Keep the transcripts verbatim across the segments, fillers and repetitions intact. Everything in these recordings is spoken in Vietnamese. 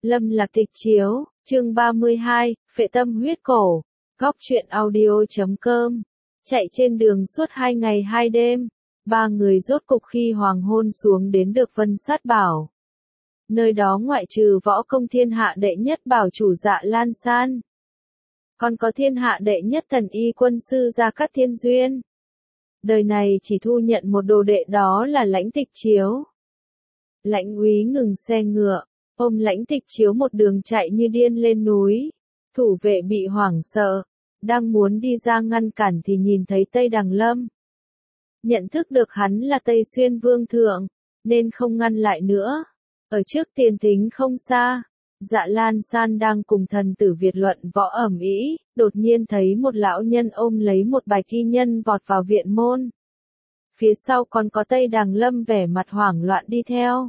Lâm Lạc Tịch Chiếu, chương ba mươi hai, Phệ Tâm Huyết Cổ, Góc truyện audio chấm com. Chạy trên đường suốt hai ngày hai đêm, ba người rốt cục khi hoàng hôn xuống đến được Vân Sát Bảo. Nơi đó ngoại trừ võ công thiên hạ đệ nhất bảo chủ Dạ Lan San, còn có thiên hạ đệ nhất thần y quân sư Gia Cát Thiên Duyên. Đời này chỉ thu nhận một đồ đệ, đó là Lãnh Tịch Chiếu. Lãnh úy ngừng xe ngựa, ôm Lãnh Tịch Chiếu một đường chạy như điên lên núi. Thủ vệ bị hoảng sợ, đang muốn đi ra ngăn cản thì nhìn thấy Tây Đằng Lâm. Nhận thức được hắn là Tây Xuyên Vương Thượng, nên không ngăn lại nữa. Ở trước tiền thính không xa, Dạ Lan San đang cùng thần tử Việt luận võ ẩm ĩ, đột nhiên thấy một lão nhân ôm lấy một bạch y nhân vọt vào viện môn. Phía sau còn có Tây Đằng Lâm vẻ mặt hoảng loạn đi theo.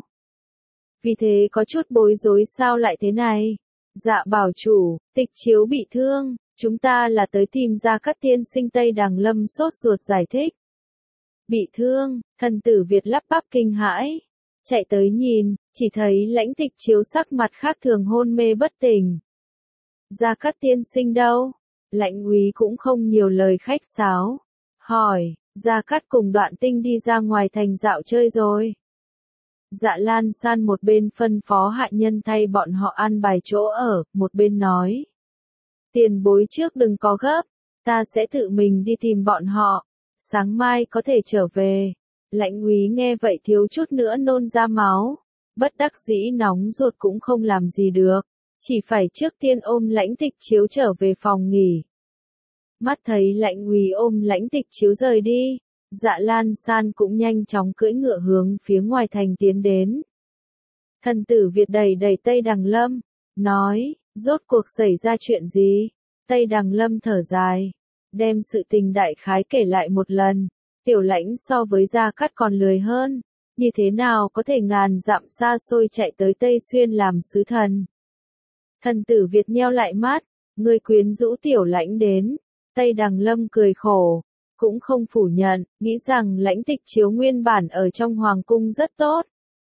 Vì thế có chút bối rối, sao lại thế này? Dạ bảo chủ, Tịch Chiếu bị thương, chúng ta là tới tìm Gia Cát tiên sinh. Tây Đằng Lâm sốt ruột giải thích. Bị thương, thần tử Việt lắp bắp kinh hãi. Chạy tới nhìn, chỉ thấy Lãnh Tịch Chiếu sắc mặt khác thường, hôn mê bất tỉnh. Gia Cát tiên sinh đâu? Lãnh úy cũng không nhiều lời khách sáo. Hỏi, Gia Cát cùng Đoạn Tinh đi ra ngoài thành dạo chơi rồi. Dạ Lan San một bên phân phó hạ nhân thay bọn họ an bài chỗ ở, một bên nói. Tiền bối trước đừng có gấp, ta sẽ tự mình đi tìm bọn họ, sáng mai có thể trở về. Lãnh úy nghe vậy thiếu chút nữa nôn ra máu, bất đắc dĩ nóng ruột cũng không làm gì được, chỉ phải trước tiên ôm Lãnh Tịch Chiếu trở về phòng nghỉ. Mắt thấy Lãnh úy ôm Lãnh Tịch Chiếu rời đi, Dạ Lan San cũng nhanh chóng cưỡi ngựa hướng phía ngoài thành tiến đến. Thần tử Việt đẩy đẩy Tây Đằng Lâm, nói, rốt cuộc xảy ra chuyện gì? Tây Đằng Lâm thở dài, đem sự tình đại khái kể lại một lần. Tiểu Lãnh so với Gia Cát còn lười hơn, như thế nào có thể ngàn dặm xa xôi chạy tới Tây Xuyên làm sứ thần. Thần tử Việt nheo lại mắt, người quyến rũ Tiểu Lãnh đến. Tây Đằng Lâm cười khổ, cũng không phủ nhận, nghĩ rằng Lãnh Tịch Chiếu nguyên bản ở trong hoàng cung rất tốt.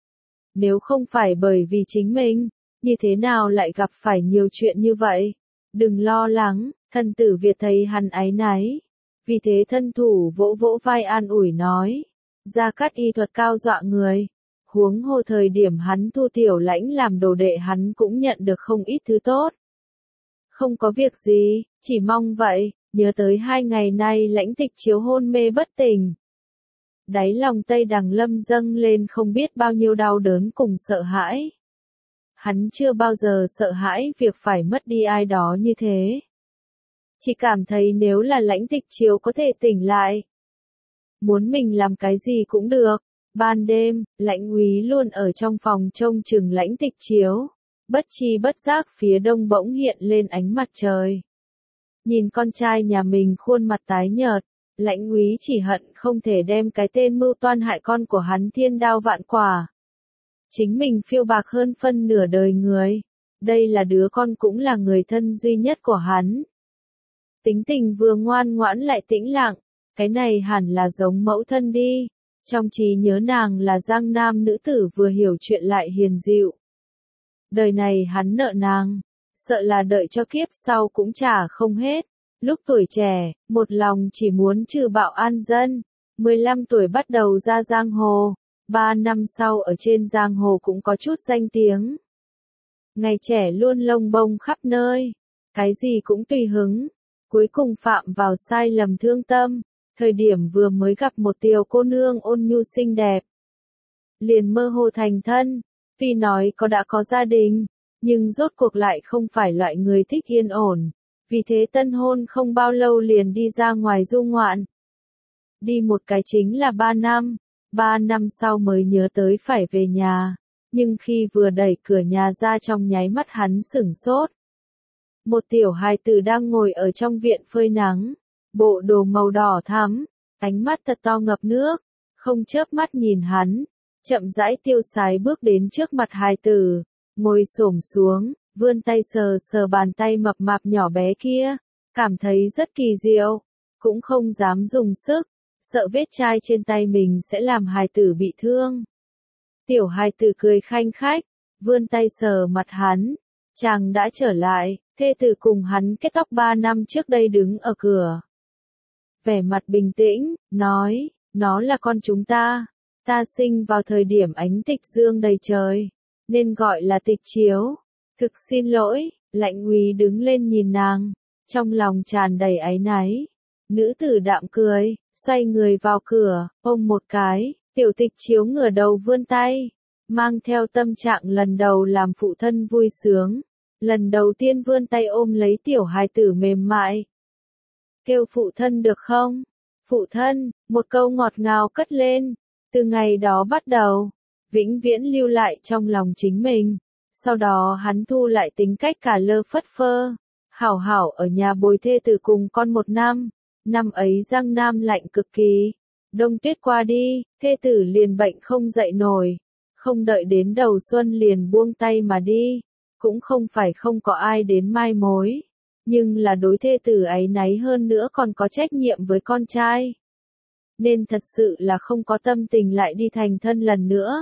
Nếu không phải bởi vì chính mình, như thế nào lại gặp phải nhiều chuyện như vậy? Đừng lo lắng, thần tử Việt thấy hắn áy náy. Vì thế thân thủ vỗ vỗ vai an ủi nói. Gia Cát y thuật cao dọa người. Huống hồ thời điểm hắn thu Tiểu Lãnh làm đồ đệ, hắn cũng nhận được không ít thứ tốt. Không có việc gì, chỉ mong vậy. Nhớ tới hai ngày nay Lãnh Tịch Chiếu hôn mê bất tỉnh. Đáy lòng Tây Đằng Lâm dâng lên không biết bao nhiêu đau đớn cùng sợ hãi. Hắn chưa bao giờ sợ hãi việc phải mất đi ai đó như thế. Chỉ cảm thấy nếu là Lãnh Tịch Chiếu có thể tỉnh lại, muốn mình làm cái gì cũng được. Ban đêm, Lãnh úy luôn ở trong phòng trông chừng Lãnh Tịch Chiếu. Bất chi bất giác phía đông bỗng hiện lên ánh mặt trời. Nhìn con trai nhà mình khuôn mặt tái nhợt, Lãnh úy chỉ hận không thể đem cái tên mưu toan hại con của hắn thiên đao vạn quả. Chính mình phiêu bạc hơn phân nửa đời người, đây là đứa con cũng là người thân duy nhất của hắn. Tính tình vừa ngoan ngoãn lại tĩnh lặng, cái này hẳn là giống mẫu thân đi. Trong trí nhớ nàng là Giang Nam nữ tử vừa hiểu chuyện lại hiền dịu. Đời này hắn nợ nàng, sợ là đợi cho kiếp sau cũng trả không hết. Lúc tuổi trẻ, một lòng chỉ muốn trừ bạo an dân. mười lăm tuổi bắt đầu ra giang hồ, ba năm sau ở trên giang hồ cũng có chút danh tiếng. Ngày trẻ luôn lông bông khắp nơi, cái gì cũng tùy hứng. Cuối cùng phạm vào sai lầm thương tâm, thời điểm vừa mới gặp một tiểu cô nương ôn nhu xinh đẹp. Liền mơ hồ thành thân, tuy nói có đã có gia đình, nhưng rốt cuộc lại không phải loại người thích yên ổn. Vì thế tân hôn không bao lâu liền đi ra ngoài du ngoạn. Đi một cái chính là ba năm, ba năm sau mới nhớ tới phải về nhà. Nhưng khi vừa đẩy cửa nhà ra trong nháy mắt hắn sửng sốt. Một tiểu hài tử đang ngồi ở trong viện phơi nắng, bộ đồ màu đỏ thắm, ánh mắt thật to ngập nước, không chớp mắt nhìn hắn, chậm rãi tiêu sái bước đến trước mặt hài tử, ngồi xổm xuống, vươn tay sờ sờ bàn tay mập mạp nhỏ bé kia, cảm thấy rất kỳ diệu, cũng không dám dùng sức, sợ vết chai trên tay mình sẽ làm hài tử bị thương. Tiểu hài tử cười khanh khách, vươn tay sờ mặt hắn. Chàng đã trở lại, thê tử cùng hắn kết tóc ba năm trước đây đứng ở cửa. Vẻ mặt bình tĩnh, nói, nó là con chúng ta. Ta sinh vào thời điểm ánh tịch dương đầy trời, nên gọi là tịch chiếu. Thực xin lỗi, Lãnh Úy đứng lên nhìn nàng, trong lòng tràn đầy áy náy. Nữ tử đạm cười, xoay người vào cửa, ôm một cái, tiểu tịch chiếu ngửa đầu vươn tay, mang theo tâm trạng lần đầu làm phụ thân vui sướng. Lần đầu tiên vươn tay ôm lấy tiểu hài tử mềm mại. Kêu phụ thân được không? Phụ thân, một câu ngọt ngào cất lên. Từ ngày đó bắt đầu, vĩnh viễn lưu lại trong lòng chính mình. Sau đó hắn thu lại tính cách cả lơ phất phơ. Hảo hảo ở nhà bồi thê tử cùng con một năm. Năm ấy Giang Nam lạnh cực kỳ. Đông tuyết qua đi, thê tử liền bệnh không dậy nổi. Không đợi đến đầu xuân liền buông tay mà đi. Cũng không phải không có ai đến mai mối. Nhưng là đối thê tử áy náy hơn nữa còn có trách nhiệm với con trai. Nên thật sự là không có tâm tình lại đi thành thân lần nữa.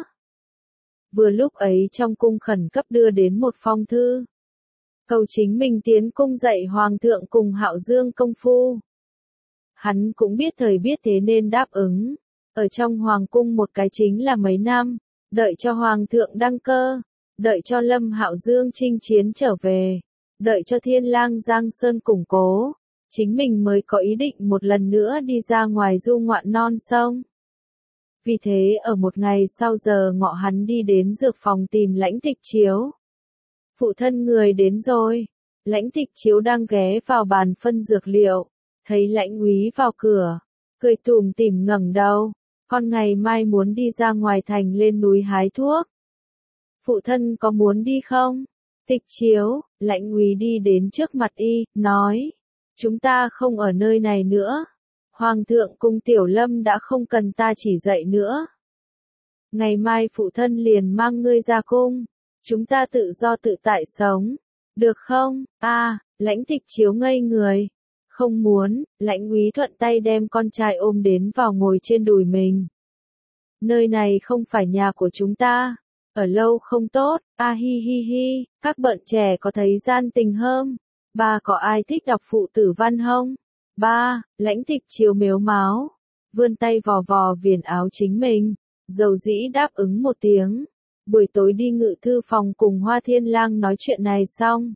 Vừa lúc ấy trong cung khẩn cấp đưa đến một phong thư. Cầu chính mình tiến cung dạy hoàng thượng cùng Hạo Dương công phu. Hắn cũng biết thời biết thế nên đáp ứng. Ở trong hoàng cung một cái chính là mấy năm, đợi cho hoàng thượng đăng cơ, đợi cho Lâm Hạo Dương chinh chiến trở về, đợi cho Thiên Lang Giang Sơn củng cố, chính mình mới có ý định một lần nữa đi ra ngoài du ngoạn non sông. Vì thế ở một ngày sau giờ ngọ hắn đi đến dược phòng tìm Lãnh Tịch Chiếu. Phụ thân người đến rồi. Lãnh Tịch Chiếu đang ghé vào bàn phân dược liệu, thấy Lãnh Úy vào cửa, cười tủm tỉm ngẩng đầu, con ngày mai muốn đi ra ngoài thành lên núi hái thuốc. Phụ thân có muốn đi không? Tịch Chiếu, Lãnh Úy đi đến trước mặt y, nói, chúng ta không ở nơi này nữa. Hoàng thượng cùng Tiểu Lâm đã không cần ta chỉ dạy nữa. Ngày mai phụ thân liền mang ngươi ra cung, chúng ta tự do tự tại sống, được không? A, à, Lãnh Tịch Chiếu ngây người. Không muốn, Lãnh Úy thuận tay đem con trai ôm đến vào ngồi trên đùi mình. Nơi này không phải nhà của chúng ta, ở lâu không tốt, a hi hi hi, các bạn trẻ có thấy gian tình hơn? Ba có ai thích đọc phụ tử văn không? Ba, Lãnh Tịch Chiếu mếu máo, vươn tay vò vò viền áo chính mình, dầu dĩ đáp ứng một tiếng. Buổi tối đi ngự thư phòng cùng Hoa Thiên Lang nói chuyện này xong.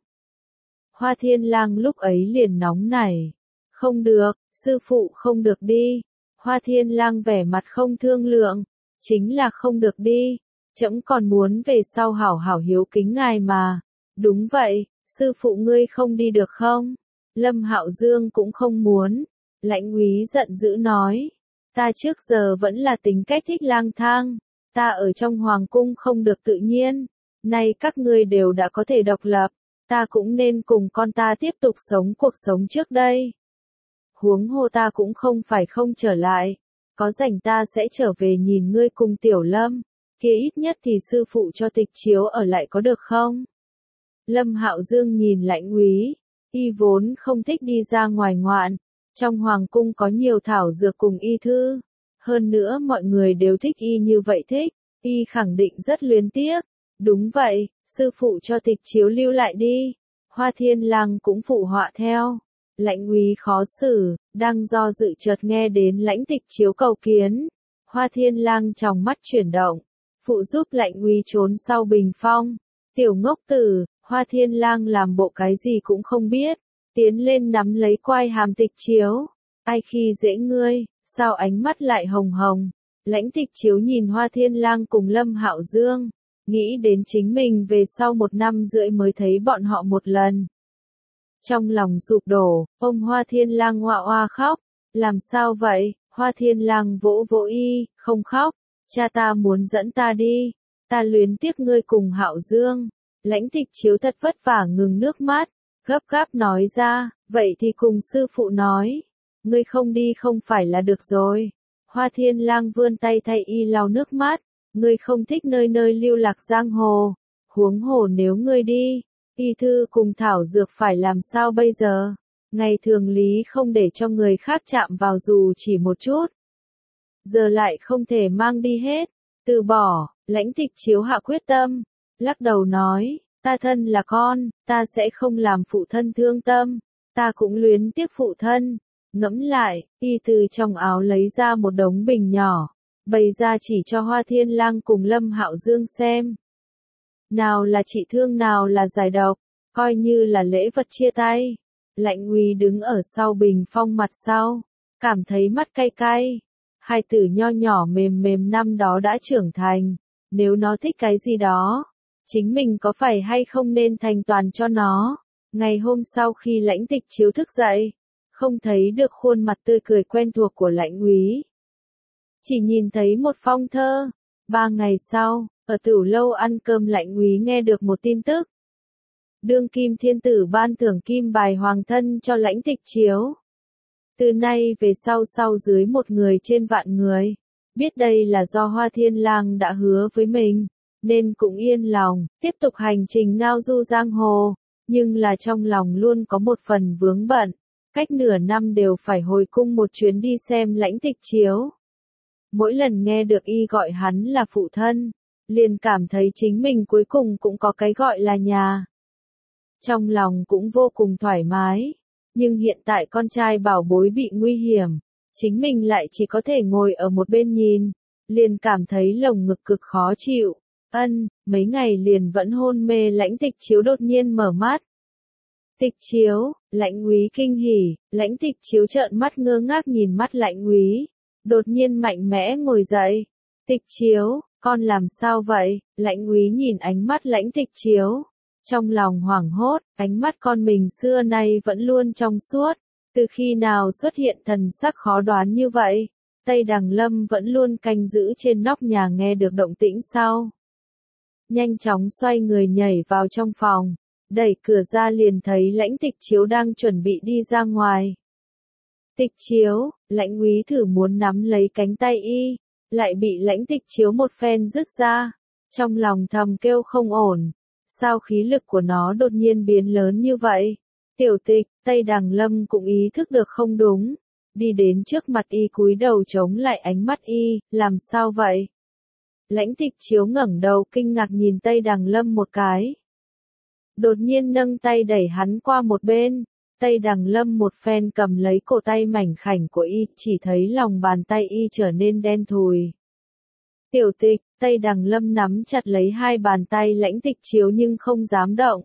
Hoa Thiên Lang lúc ấy liền nóng nảy. Không được, sư phụ không được đi. Hoa Thiên Lang vẻ mặt không thương lượng. Chính là không được đi. Trẫm còn muốn về sau hảo hảo hiếu kính ngài mà. Đúng vậy, sư phụ ngươi không đi được không? Lâm Hạo Dương cũng không muốn. Lãnh Úy giận dữ nói. Ta trước giờ vẫn là tính cách thích lang thang. Ta ở trong hoàng cung không được tự nhiên. Nay các ngươi đều đã có thể độc lập. Ta cũng nên cùng con ta tiếp tục sống cuộc sống trước đây. Huống hồ ta cũng không phải không trở lại. Có rảnh ta sẽ trở về nhìn ngươi cùng Tiểu Lâm. Kia ít nhất thì sư phụ cho Tịch Chiếu ở lại có được không? Lâm Hạo Dương nhìn Lãnh Úy. Y vốn không thích đi ra ngoài ngoạn. Trong hoàng cung có nhiều thảo dược cùng y thư. Hơn nữa mọi người đều thích y như vậy thích. Y khẳng định rất luyến tiếc. Đúng vậy, sư phụ cho Tịch Chiếu lưu lại đi. Hoa Thiên Lang cũng phụ họa theo. Lãnh Úy khó xử, đang do dự chợt nghe đến Lãnh Tịch Chiếu cầu kiến. Hoa Thiên Lang trong mắt chuyển động. Phụ giúp Lãnh Úy trốn sau bình phong. Tiểu ngốc tử, Hoa Thiên Lang làm bộ cái gì cũng không biết. Tiến lên nắm lấy quai hàm Tịch Chiếu. Ai khi dễ ngươi, sao ánh mắt lại hồng hồng. Lãnh Tịch Chiếu nhìn Hoa Thiên Lang cùng Lâm Hạo Dương. Nghĩ đến chính mình về sau một năm rưỡi mới thấy bọn họ một lần. Trong lòng sụp đổ, ôm Hoa Thiên Lang ngoạ oa khóc. Làm sao vậy? Hoa Thiên Lang vỗ vỗ y, không khóc. Cha ta muốn dẫn ta đi. Ta luyến tiếc ngươi cùng Hạo Dương. Lãnh Tịch Chiếu thật vất vả ngừng nước mắt. Gấp gáp nói ra, vậy thì cùng sư phụ nói. Ngươi không đi không phải là được rồi. Hoa Thiên Lang vươn tay thay y lau nước mắt. Ngươi không thích nơi nơi lưu lạc giang hồ. Huống hồ nếu ngươi đi, y thư cùng thảo dược phải làm sao bây giờ? Ngày thường lý không để cho người khác chạm vào dù chỉ một chút. Giờ lại không thể mang đi hết. Từ bỏ, Lãnh Tịch Chiếu hạ quyết tâm. lắc đầu nói, ta thân là con, ta sẽ không làm phụ thân thương tâm, ta cũng luyến tiếc phụ thân. Ngẫm lại, y từ trong áo lấy ra một đống bình nhỏ, bày ra chỉ cho Hoa Thiên Lang cùng Lâm Hạo Dương xem. Nào là trị thương nào là giải độc, coi như là lễ vật chia tay. Lãnh Úy đứng ở sau bình phong mặt sau, cảm thấy mắt cay cay. Hai tử nho nhỏ mềm mềm năm đó đã trưởng thành, nếu nó thích cái gì đó, chính mình có phải hay không nên thành toàn cho nó. Ngày hôm sau khi Lãnh Tịch Chiếu thức dậy, không thấy được khuôn mặt tươi cười quen thuộc của Lãnh Úy. Chỉ nhìn thấy một phong thơ. Ba ngày sau, ở Tửu lâu ăn cơm Lãnh Úy nghe được một tin tức. Đương kim thiên tử ban thưởng kim bài hoàng thân cho Lãnh Tịch Chiếu. Từ nay về sau sau dưới một người trên vạn người, biết đây là do Hoa Thiên Lang đã hứa với mình, nên cũng yên lòng, tiếp tục hành trình ngao du giang hồ, nhưng là trong lòng luôn có một phần vướng bận, cách nửa năm đều phải hồi cung một chuyến đi xem Lãnh Tịch Chiếu. Mỗi lần nghe được y gọi hắn là phụ thân, liền cảm thấy chính mình cuối cùng cũng có cái gọi là nhà. Trong lòng cũng vô cùng thoải mái, nhưng hiện tại con trai bảo bối bị nguy hiểm, chính mình lại chỉ có thể ngồi ở một bên nhìn, liền cảm thấy lồng ngực cực khó chịu. Ân, mấy ngày liền vẫn hôn mê Lãnh Tịch Chiếu đột nhiên mở mắt. Tịch Chiếu, Lãnh Úy kinh hỉ, Lãnh Tịch Chiếu trợn mắt ngơ ngác nhìn mắt Lãnh Úy, đột nhiên mạnh mẽ ngồi dậy. Tịch Chiếu, con làm sao vậy? Lãnh Úy nhìn ánh mắt Lãnh Tịch Chiếu, trong lòng hoảng hốt, ánh mắt con mình xưa nay vẫn luôn trong suốt, từ khi nào xuất hiện thần sắc khó đoán như vậy? Tây Đằng Lâm vẫn luôn canh giữ trên nóc nhà nghe được động tĩnh sau. Nhanh chóng xoay người nhảy vào trong phòng, đẩy cửa ra liền thấy Lãnh Tịch Chiếu đang chuẩn bị đi ra ngoài. Tịch Chiếu, Lãnh Úy thử muốn nắm lấy cánh tay y, lại bị Lãnh Tịch Chiếu một phen rứt ra, trong lòng thầm kêu không ổn, sao khí lực của nó đột nhiên biến lớn như vậy? Tiểu Tịch, Tây Đằng Lâm cũng ý thức được không đúng, đi đến trước mặt y cúi đầu chống lại ánh mắt y, làm sao vậy? Lãnh Tịch Chiếu ngẩng đầu kinh ngạc nhìn Tây Đằng Lâm một cái. Đột nhiên nâng tay đẩy hắn qua một bên, Tây Đằng Lâm một phen cầm lấy cổ tay mảnh khảnh của y, chỉ thấy lòng bàn tay y trở nên đen thùi. Tiểu Tịch, Tây Đằng Lâm nắm chặt lấy hai bàn tay Lãnh Tịch Chiếu nhưng không dám động.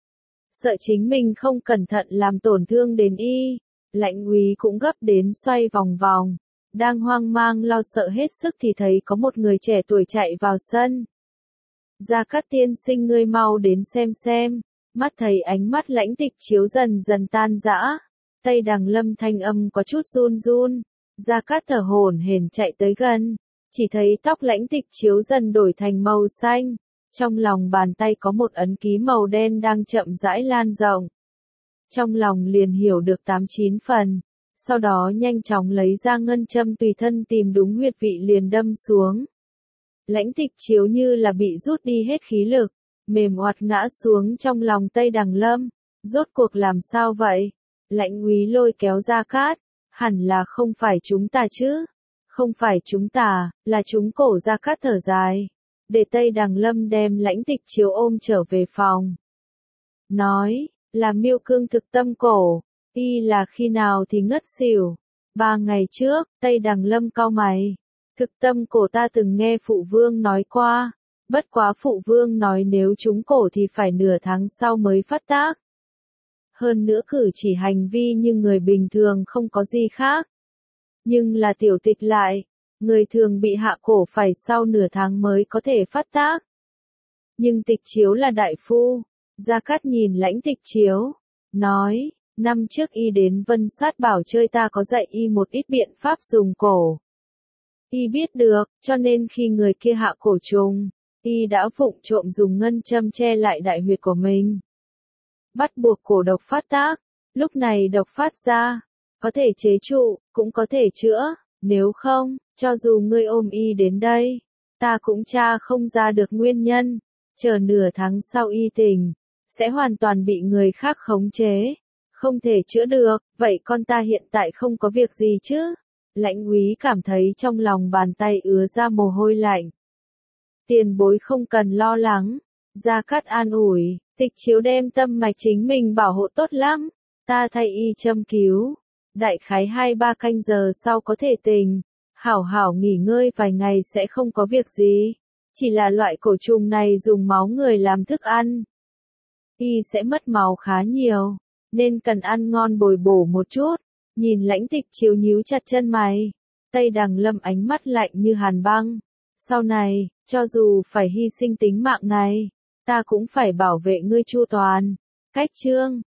Sợ chính mình không cẩn thận làm tổn thương đến y, Lãnh Úy cũng gấp đến xoay vòng vòng. Đang hoang mang lo sợ hết sức thì thấy có một người trẻ tuổi chạy vào sân. Gia Cát tiên sinh ngươi mau đến xem xem. Mắt thấy ánh mắt Lãnh Tịch Chiếu dần dần tan rã, Tây Đằng Lâm thanh âm có chút run run. Gia Cát thở hổn hển chạy tới gần, chỉ thấy tóc Lãnh Tịch Chiếu dần đổi thành màu xanh, trong lòng bàn tay có một ấn ký màu đen đang chậm rãi lan rộng. Trong lòng liền hiểu được tám chín phần, sau đó nhanh chóng lấy ra ngân châm tùy thân tìm đúng huyệt vị liền đâm xuống. Lãnh Tịch Chiếu như là bị rút đi hết khí lực, mềm oặt ngã xuống trong lòng Tây Đằng Lâm. Rốt cuộc làm sao vậy? Lãnh Úy lôi kéo Gia Cát, hẳn là không phải chúng ta chứ? Không phải chúng ta, là chúng cổ. Gia Cát thở dài, để Tây Đằng Lâm đem Lãnh Tịch Chiếu ôm trở về phòng. Nói, là Miêu Cương thực tâm cổ, y là khi nào thì ngất xỉu. Ba ngày trước, Tây Đằng Lâm cau mày. Thực tâm cổ ta từng nghe phụ vương nói qua, bất quá phụ vương nói nếu trúng cổ thì phải nửa tháng sau mới phát tác. Hơn nữa cử chỉ hành vi như người bình thường không có gì khác. Nhưng là Tiểu Tịch lại, người thường bị hạ cổ phải sau nửa tháng mới có thể phát tác. Nhưng Tịch Chiếu là đại phu. Gia Cát nhìn Lãnh Tịch Chiếu, nói, năm trước y đến Vân Sát Bảo chơi ta có dạy y một ít biện pháp dùng cổ. Y biết được, cho nên khi người kia hạ cổ trùng, y đã vụng trộm dùng ngân châm che lại đại huyệt của mình. Bắt buộc cổ độc phát tác, lúc này độc phát ra, có thể chế trụ, cũng có thể chữa, nếu không, cho dù ngươi ôm y đến đây, ta cũng tra không ra được nguyên nhân, chờ nửa tháng sau y tỉnh, sẽ hoàn toàn bị người khác khống chế, không thể chữa được, vậy con ta hiện tại không có việc gì chứ? Lãnh Úy cảm thấy trong lòng bàn tay ứa ra mồ hôi lạnh. Tiền bối không cần lo lắng, Gia Cát an ủi, Tịch Chiếu đem tâm mạch chính mình bảo hộ tốt lắm, ta thay y châm cứu. Đại khái hai ba canh giờ sau có thể tỉnh, hảo hảo nghỉ ngơi vài ngày sẽ không có việc gì. Chỉ là loại cổ trùng này dùng máu người làm thức ăn. Y sẽ mất máu khá nhiều, nên cần ăn ngon bồi bổ một chút. Nhìn Lãnh Tịch Chiếu nhíu chặt chân mày, Tây Đằng Lâm ánh mắt lạnh như hàn băng. Sau này, cho dù phải hy sinh tính mạng này, ta cũng phải bảo vệ ngươi chu toàn. Cách chương